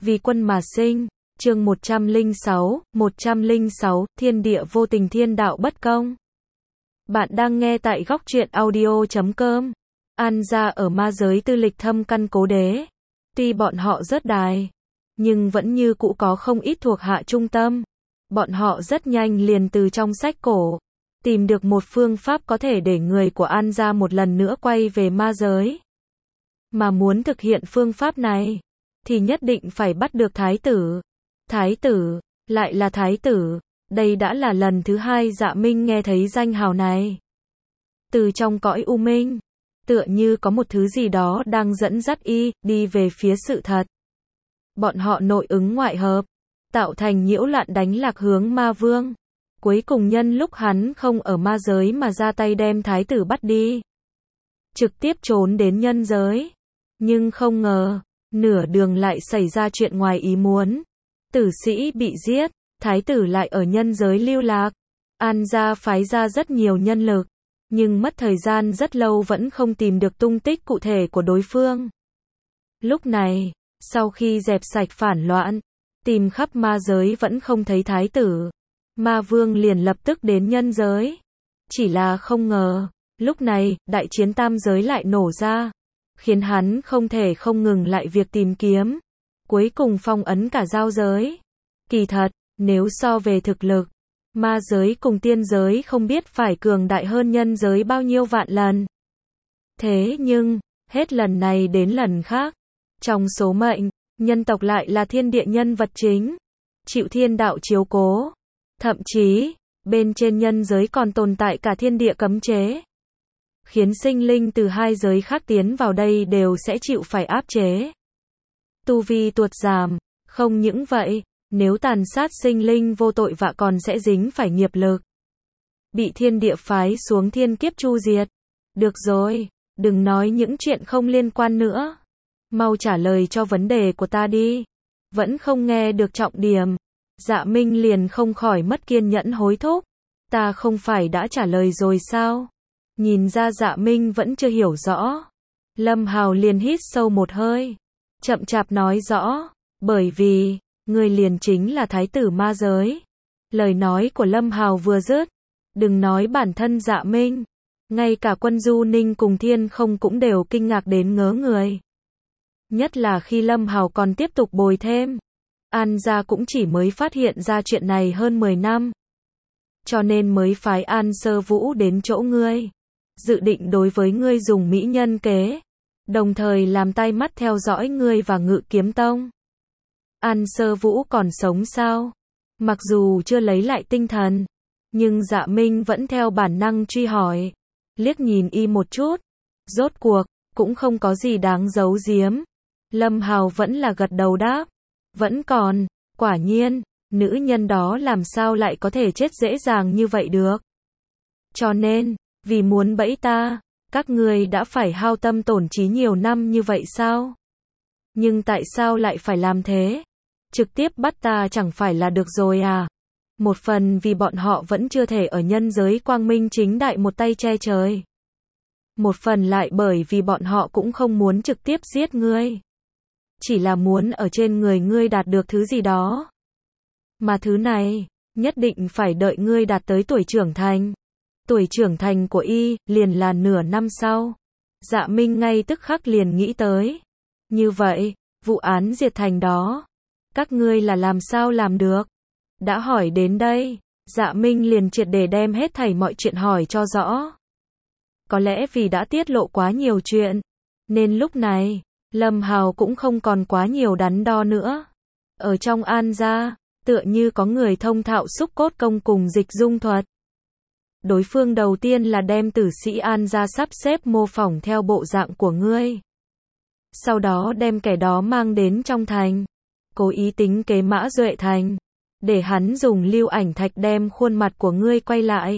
Vì quân mà sinh. Chương 106, thiên địa vô tình thiên đạo bất công. Bạn đang nghe tại góc truyện audio.com. An gia ở ma giới tư lịch thâm căn cố đế. Tuy bọn họ rất đài, nhưng vẫn như cũ có không ít thuộc hạ trung tâm. Bọn họ rất nhanh liền từ trong sách cổ tìm được một phương pháp có thể để người của An gia một lần nữa quay về ma giới. Mà muốn thực hiện phương pháp này thì nhất định phải bắt được thái tử. Thái tử, lại là thái tử. Đây đã là lần thứ hai Dạ Minh nghe thấy danh hào này. Từ trong cõi u minh, tựa như có một thứ gì đó đang dẫn dắt đi về phía sự thật. Bọn họ nội ứng ngoại hợp, tạo thành nhiễu loạn đánh lạc hướng ma vương. Cuối cùng nhân lúc hắn không ở ma giới mà ra tay đem thái tử bắt đi. Trực tiếp trốn đến nhân giới. Nhưng không ngờ, nửa đường lại xảy ra chuyện ngoài ý muốn. Tử sĩ bị giết, thái tử lại ở nhân giới lưu lạc. An gia phái ra rất nhiều nhân lực, nhưng mất thời gian rất lâu vẫn không tìm được tung tích cụ thể của đối phương. Lúc này, sau khi dẹp sạch phản loạn, tìm khắp ma giới vẫn không thấy thái tử. Ma vương liền lập tức đến nhân giới. Chỉ là không ngờ, lúc này, đại chiến tam giới lại nổ ra, khiến hắn không thể không ngừng lại việc tìm kiếm. Cuối cùng phong ấn cả giao giới. Kỳ thật, nếu so về thực lực, ma giới cùng tiên giới không biết phải cường đại hơn nhân giới bao nhiêu vạn lần. Thế nhưng, hết lần này đến lần khác, trong số mệnh, nhân tộc lại là thiên địa nhân vật chính, chịu thiên đạo chiếu cố. Thậm chí, bên trên nhân giới còn tồn tại cả thiên địa cấm chế, khiến sinh linh từ hai giới khác tiến vào đây đều sẽ chịu phải áp chế. Tu vi tuột giảm, không những vậy, nếu tàn sát sinh linh vô tội vạ còn sẽ dính phải nghiệp lực. Bị thiên địa phái xuống thiên kiếp chu diệt. Được rồi, đừng nói những chuyện không liên quan nữa. Mau trả lời cho vấn đề của ta đi. Vẫn không nghe được trọng điểm. Dạ Minh liền không khỏi mất kiên nhẫn hối thúc. Ta không phải đã trả lời rồi sao? Nhìn ra Dạ Minh vẫn chưa hiểu rõ. Lâm Hào liền hít sâu một hơi. Chậm chạp nói rõ. Bởi vì, ngươi liền chính là thái tử ma giới. Lời nói của Lâm Hào vừa dứt. Đừng nói bản thân Dạ Minh. Ngay cả Quân Du Ninh cùng Thiên Không cũng đều kinh ngạc đến ngớ người. Nhất là khi Lâm Hào còn tiếp tục bồi thêm. An gia cũng chỉ mới phát hiện ra chuyện này hơn 10 năm. Cho nên mới phái An Sơ Vũ đến chỗ ngươi. Dự định đối với ngươi dùng mỹ nhân kế. Đồng thời làm tai mắt theo dõi ngươi và Ngự Kiếm Tông. An Sơ Vũ còn sống sao? Mặc dù chưa lấy lại tinh thần, nhưng Dạ Minh vẫn theo bản năng truy hỏi. Liếc nhìn một chút. Rốt cuộc, cũng không có gì đáng giấu giếm. Lâm Hào vẫn là gật đầu đáp. Vẫn còn, quả nhiên, nữ nhân đó làm sao lại có thể chết dễ dàng như vậy được. Cho nên, vì muốn bẫy ta, các ngươi đã phải hao tâm tổn trí nhiều năm như vậy sao? Nhưng tại sao lại phải làm thế? Trực tiếp bắt ta chẳng phải là được rồi à? Một phần vì bọn họ vẫn chưa thể ở nhân giới quang minh chính đại một tay che trời. Một phần lại bởi vì bọn họ cũng không muốn trực tiếp giết ngươi. Chỉ là muốn ở trên người ngươi đạt được thứ gì đó. Mà thứ này, nhất định phải đợi ngươi đạt tới tuổi trưởng thành. Tuổi trưởng thành của liền là nửa năm sau. Dạ Minh ngay tức khắc liền nghĩ tới. Như vậy, vụ án diệt thành đó, các ngươi là làm sao làm được? Đã hỏi đến đây, Dạ Minh liền triệt để đem hết thảy mọi chuyện hỏi cho rõ. Có lẽ vì đã tiết lộ quá nhiều chuyện, nên lúc này, Lâm Hào cũng không còn quá nhiều đắn đo nữa. Ở trong An gia, tựa như có người thông thạo xúc cốt công cùng dịch dung thuật. Đối phương đầu tiên là đem tử sĩ An gia sắp xếp mô phỏng theo bộ dạng của ngươi. Sau đó đem kẻ đó mang đến trong thành. Cố ý tính kế Mã Duệ Thành. Để hắn dùng lưu ảnh thạch đem khuôn mặt của ngươi quay lại.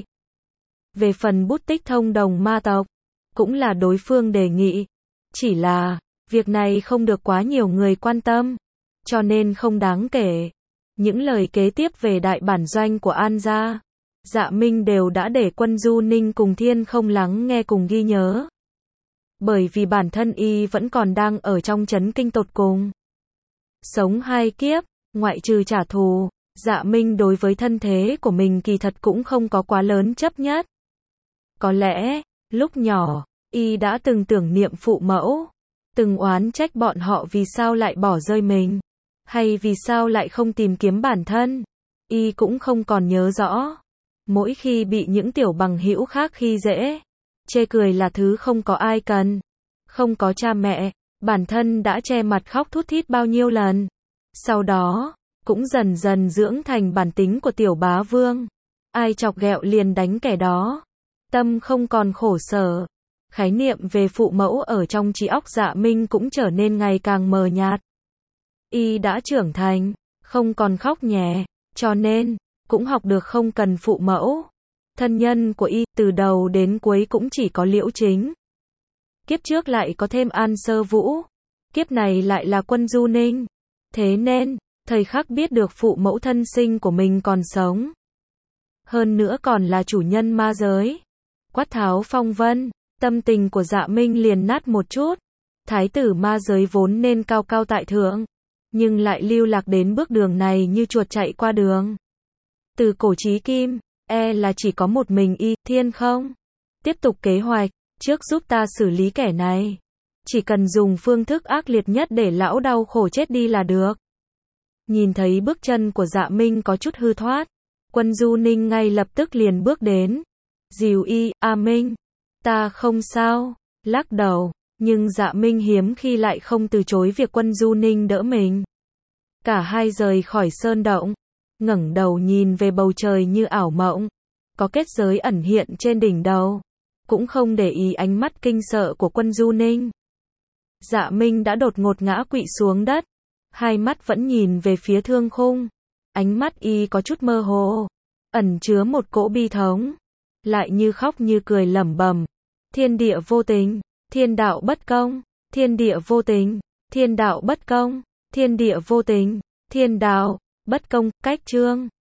Về phần bút tích thông đồng ma tộc, cũng là đối phương đề nghị. Chỉ là, việc này không được quá nhiều người quan tâm. Cho nên không đáng kể. Những lời kế tiếp về đại bản doanh của An gia, Dạ Minh đều đã để Quân Du Ninh cùng Thiên Không lắng nghe cùng ghi nhớ. Bởi vì bản thân vẫn còn đang ở trong chấn kinh tột cùng. Sống 2 kiếp, ngoại trừ trả thù, Dạ Minh đối với thân thế của mình kỳ thật cũng không có quá lớn chấp nhất. Có lẽ, lúc nhỏ, y đã từng tưởng niệm phụ mẫu, từng oán trách bọn họ vì sao lại bỏ rơi mình, hay vì sao lại không tìm kiếm bản thân. Y cũng không còn nhớ rõ. Mỗi khi bị những tiểu bằng hữu khác khi dễ, chê cười là thứ không có ai cần, không có cha mẹ, bản thân đã che mặt khóc thút thít bao nhiêu lần. Sau đó, cũng dần dần dưỡng thành bản tính của tiểu bá vương. Ai chọc ghẹo liền đánh kẻ đó. Tâm không còn khổ sở. Khái niệm về phụ mẫu ở trong trí óc Dạ Minh cũng trở nên ngày càng mờ nhạt. Y đã trưởng thành, không còn khóc nhè, cho nên, cũng học được không cần phụ mẫu. Thân nhân của y, từ đầu đến cuối cũng chỉ có Liễu Chính. Kiếp trước lại có thêm An Sơ Vũ. Kiếp này lại là Quân Du Ninh. Thế nên, thời khắc biết được phụ mẫu thân sinh của mình còn sống. Hơn nữa còn là chủ nhân ma giới. Quát tháo phong vân, tâm tình của Dạ Minh liền nát một chút. Thái tử ma giới vốn nên cao cao tại thượng, nhưng lại lưu lạc đến bước đường này như chuột chạy qua đường. Từ cổ chí kim, là chỉ có một mình y, Thiên không? Tiếp tục kế hoạch, trước giúp ta xử lý kẻ này. Chỉ cần dùng phương thức ác liệt nhất để lão đau khổ chết đi là được. Nhìn thấy bước chân của Dạ Minh có chút hư thoát, Quân Du Ninh ngay lập tức liền bước đến. Dìu y, Minh, ta không sao, lắc đầu, nhưng Dạ Minh hiếm khi lại không từ chối việc Quân Du Ninh đỡ mình. Cả hai rời khỏi sơn động, ngẩng đầu nhìn về bầu trời như ảo mộng, có kết giới ẩn hiện trên đỉnh đầu, cũng không để ý ánh mắt kinh sợ của Quân Du Ninh. Dạ Minh đã đột ngột ngã quỵ xuống đất, hai mắt vẫn nhìn về phía thương khung, ánh mắt y có chút mơ hồ, ẩn chứa một cỗ bi thống, lại như khóc như cười lẩm bẩm: thiên địa vô tình, thiên đạo bất công, thiên địa vô tình, thiên đạo bất công, thiên địa vô tình, thiên đạo bất công. Cách chương